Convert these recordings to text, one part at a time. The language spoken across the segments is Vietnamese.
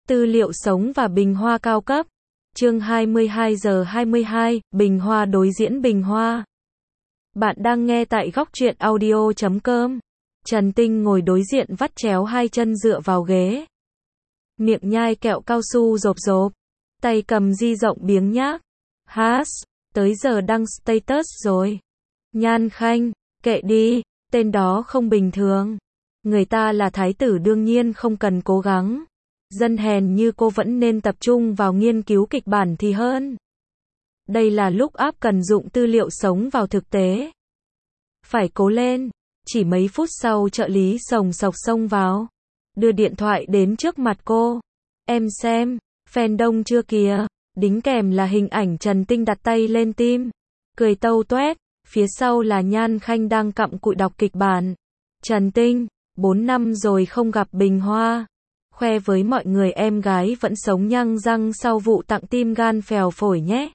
Tư liệu sống và bình hoa cao cấp. Chương 22 giờ 22, Bình Hoa đối diễn Bình Hoa. Bạn đang nghe tại góc truyện audio.com. Trần Tinh ngồi đối diện vắt chéo hai chân dựa vào ghế. Miệng nhai kẹo cao su rộp rộp. Tay cầm di rộng biếng nhác. Tới giờ đăng status rồi. Nhan Khanh, kệ đi, tên đó không bình thường. Người ta là thái tử đương nhiên không cần cố gắng. Dân hèn như cô vẫn nên tập trung vào nghiên cứu kịch bản thì hơn. Đây là lúc áp cần dụng tư liệu sống vào thực tế. Phải cố lên. Chỉ mấy phút sau trợ lý sồng sộc xông vào. Đưa điện thoại đến trước mặt cô. Em xem, fan đông chưa kìa. Đính kèm là hình ảnh Trần Tinh đặt tay lên tim. Cười tâu toét. Phía sau là Nhan Khanh đang cặm cụi đọc kịch bản. Trần Tinh, 4 năm rồi không gặp Bình Hoa. Khoe với mọi người em gái vẫn sống nhăng răng sau vụ tặng tim gan phèo phổi nhé.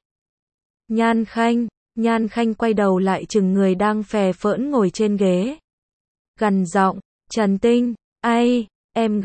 Nhan Khanh quay đầu lại chừng người đang phè phỡn ngồi trên ghế. Gằn giọng, Trần Tinh, ai, em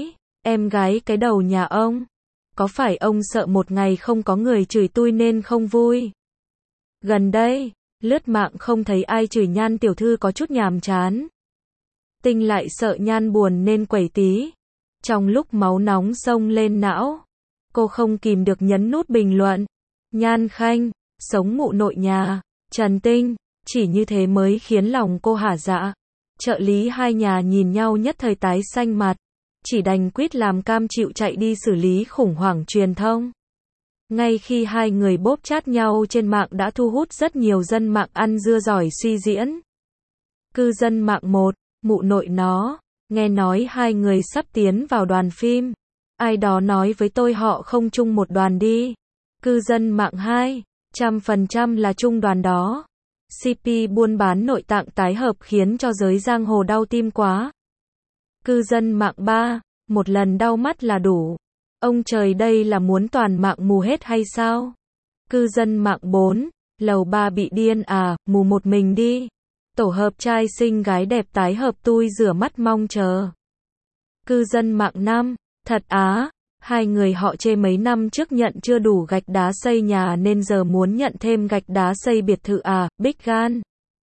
gái cái đầu nhà ông. Có phải ông sợ một ngày không có người chửi tui nên không vui? Gần đây, lướt mạng không thấy ai chửi Nhan tiểu thư có chút nhàm chán. Tinh lại sợ Nhan buồn nên quẩy tí. Trong lúc máu nóng xông lên não, cô không kìm được nhấn nút bình luận. Nhan Khanh, sống mụ nội nhà. Trần Tinh, chỉ như thế mới khiến lòng cô hả dạ. Trợ lý hai nhà nhìn nhau nhất thời tái xanh mặt, chỉ đành quýt làm cam chịu chạy đi xử lý khủng hoảng truyền thông. Ngay khi hai người bóp chát nhau trên mạng đã thu hút rất nhiều dân mạng ăn dưa giỏi suy diễn. Cư dân mạng 1, mụ nội nó. Nghe nói hai người sắp tiến vào đoàn phim. Ai đó nói với tôi họ không chung một đoàn đi. Cư dân mạng 2, 100% là chung đoàn đó. CP buôn bán nội tạng tái hợp khiến cho giới giang hồ đau tim quá. Cư dân mạng 3, một lần đau mắt là đủ. Ông trời đây là muốn toàn mạng mù hết hay sao? Cư dân mạng 4, lầu 3 bị điên à, mù một mình đi. Tổ hợp trai xinh gái đẹp tái hợp tui rửa mắt mong chờ. Cư dân mạng 5, thật á, hai người họ chê mấy năm trước nhận chưa đủ gạch đá xây nhà nên giờ muốn nhận thêm gạch đá xây biệt thự à, big gan.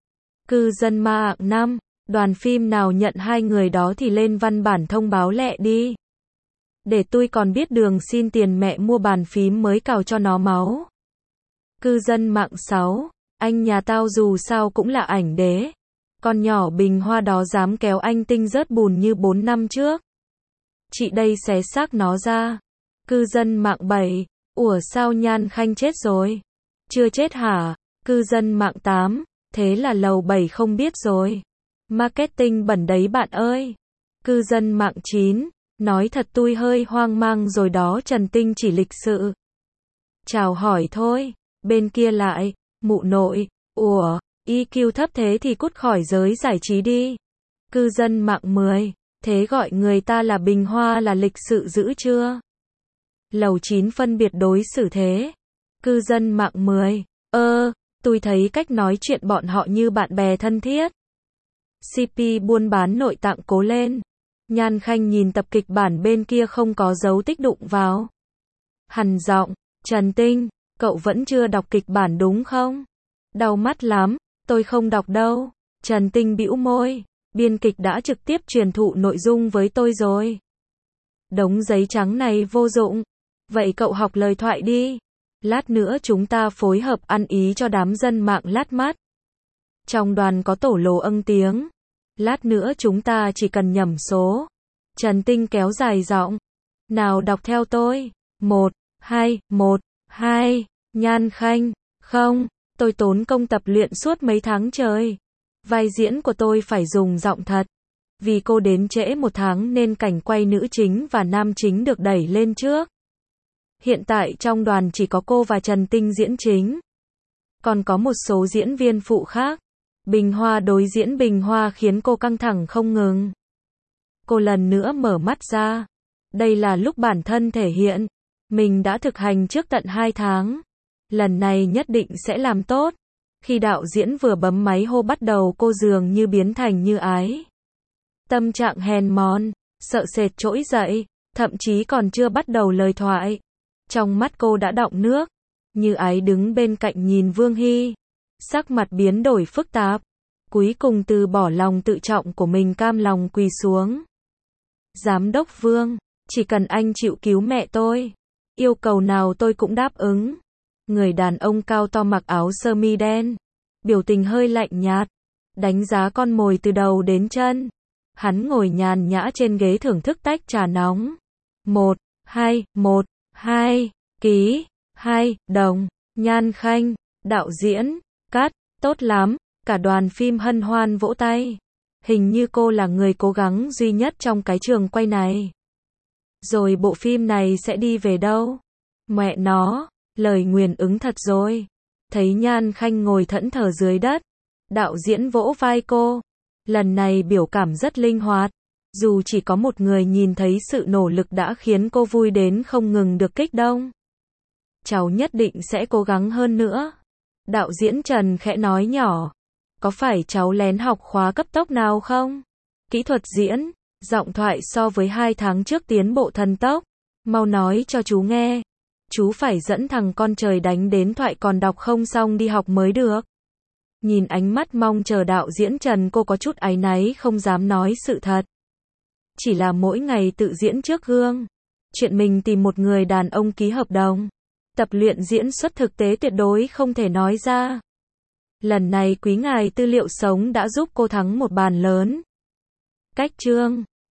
Cư dân mạng 5, đoàn phim nào nhận hai người đó thì lên văn bản thông báo lẹ đi. Để tui còn biết đường xin tiền mẹ mua bàn phím mới cào cho nó máu. Cư dân mạng 6, anh nhà tao dù sao cũng là ảnh đế. Con nhỏ Bình Hoa đó dám kéo anh Tinh rớt bùn như 4 năm trước. Chị đây xé xác nó ra. Cư dân mạng 7, ủa sao Nhan Khanh chết rồi? Chưa chết hả? Cư dân mạng 8, thế là lầu 7 không biết rồi. Marketing bẩn đấy bạn ơi. Cư dân mạng 9, nói thật tui hơi hoang mang rồi đó, Trần Tinh chỉ lịch sự chào hỏi thôi. Bên kia lại, mụ nội, ủa, EQ thấp thế thì cút khỏi giới giải trí đi. Cư dân mạng 10, thế gọi người ta là Bình Hoa là lịch sự dữ chưa? Lầu 9 phân biệt đối xử thế. Cư dân mạng 10, tôi thấy cách nói chuyện bọn họ như bạn bè thân thiết. CP buôn bán nội tạng cố lên. Nhan Khanh nhìn tập kịch bản bên kia không có dấu tích đụng vào. Hằn giọng, Trần Tinh, cậu vẫn chưa đọc kịch bản đúng không? Đau mắt lắm, tôi không đọc đâu. Trần Tinh bĩu môi, biên kịch đã trực tiếp truyền thụ nội dung với tôi rồi. Đống giấy trắng này vô dụng. Vậy cậu học lời thoại đi. Lát nữa chúng ta phối hợp ăn ý cho đám dân mạng lát mắt. Trong đoàn có tổ lồ âng tiếng. Lát nữa chúng ta chỉ cần nhẩm số. Trần Tinh kéo dài giọng. Nào đọc theo tôi. 1, 2. Nhan Khanh, không, tôi tốn công tập luyện suốt mấy tháng trời. Vai diễn của tôi phải dùng giọng thật. Vì cô đến trễ 1 tháng nên cảnh quay nữ chính và nam chính được đẩy lên trước. Hiện tại trong đoàn chỉ có cô và Trần Tinh diễn chính. Còn có một số diễn viên phụ khác. Bình Hoa đối diễn Bình Hoa khiến cô căng thẳng không ngừng. Cô lần nữa mở mắt ra. Đây là lúc bản thân thể hiện. Mình đã thực hành trước tận 2 tháng. Lần này nhất định sẽ làm tốt. Khi đạo diễn vừa bấm máy hô bắt đầu cô dường như biến thành như ái. Tâm trạng hèn mòn, sợ sệt trỗi dậy, thậm chí còn chưa bắt đầu lời thoại. Trong mắt cô đã đọng nước. Như Ái đứng bên cạnh nhìn Vương Hy. Sắc mặt biến đổi phức tạp. Cuối cùng từ bỏ lòng tự trọng của mình cam lòng quỳ xuống. Giám đốc Vương, chỉ cần anh chịu cứu mẹ tôi. Yêu cầu nào tôi cũng đáp ứng. Người đàn ông cao to mặc áo sơ mi đen. Biểu tình hơi lạnh nhạt. Đánh giá con mồi từ đầu đến chân. Hắn ngồi nhàn nhã trên ghế thưởng thức tách trà nóng. 1, 2, ký, 2 đồng, Nhan Khanh, đạo diễn, cắt, tốt lắm, cả đoàn phim hân hoan vỗ tay. Hình như cô là người cố gắng duy nhất trong cái trường quay này. Rồi bộ phim này sẽ đi về đâu? Mẹ nó, lời nguyền ứng thật rồi. Thấy Nhan Khanh ngồi thẫn thờ dưới đất. Đạo diễn vỗ vai cô. Lần này biểu cảm rất linh hoạt. Dù chỉ có một người nhìn thấy sự nỗ lực đã khiến cô vui đến không ngừng được kích động. Cháu nhất định sẽ cố gắng hơn nữa. Đạo diễn Trần khẽ nói nhỏ. Có phải cháu lén học khóa cấp tốc nào không? Kỹ thuật diễn, giọng thoại so với 2 tháng trước tiến bộ thần tốc. Mau nói cho chú nghe. Chú phải dẫn thằng con trời đánh đến thoại còn đọc không xong đi học mới được. Nhìn ánh mắt mong chờ đạo diễn Trần, cô có chút áy náy không dám nói sự thật. Chỉ là mỗi ngày tự diễn trước gương. Chuyện mình tìm một người đàn ông ký hợp đồng. Tập luyện diễn xuất thực tế tuyệt đối không thể nói ra. Lần này quý ngài tư liệu sống đã giúp cô thắng một bàn lớn. Cách chương